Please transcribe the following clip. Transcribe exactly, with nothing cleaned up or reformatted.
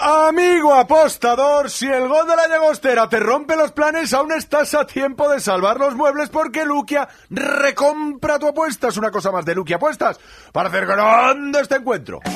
Amigo apostador, si el gol de la Llagostera te rompe los planes, aún estás a tiempo de salvar los muebles porque Luquia recompra tu apuesta. Es una cosa más de Luquia Apuestas para hacer grande este encuentro.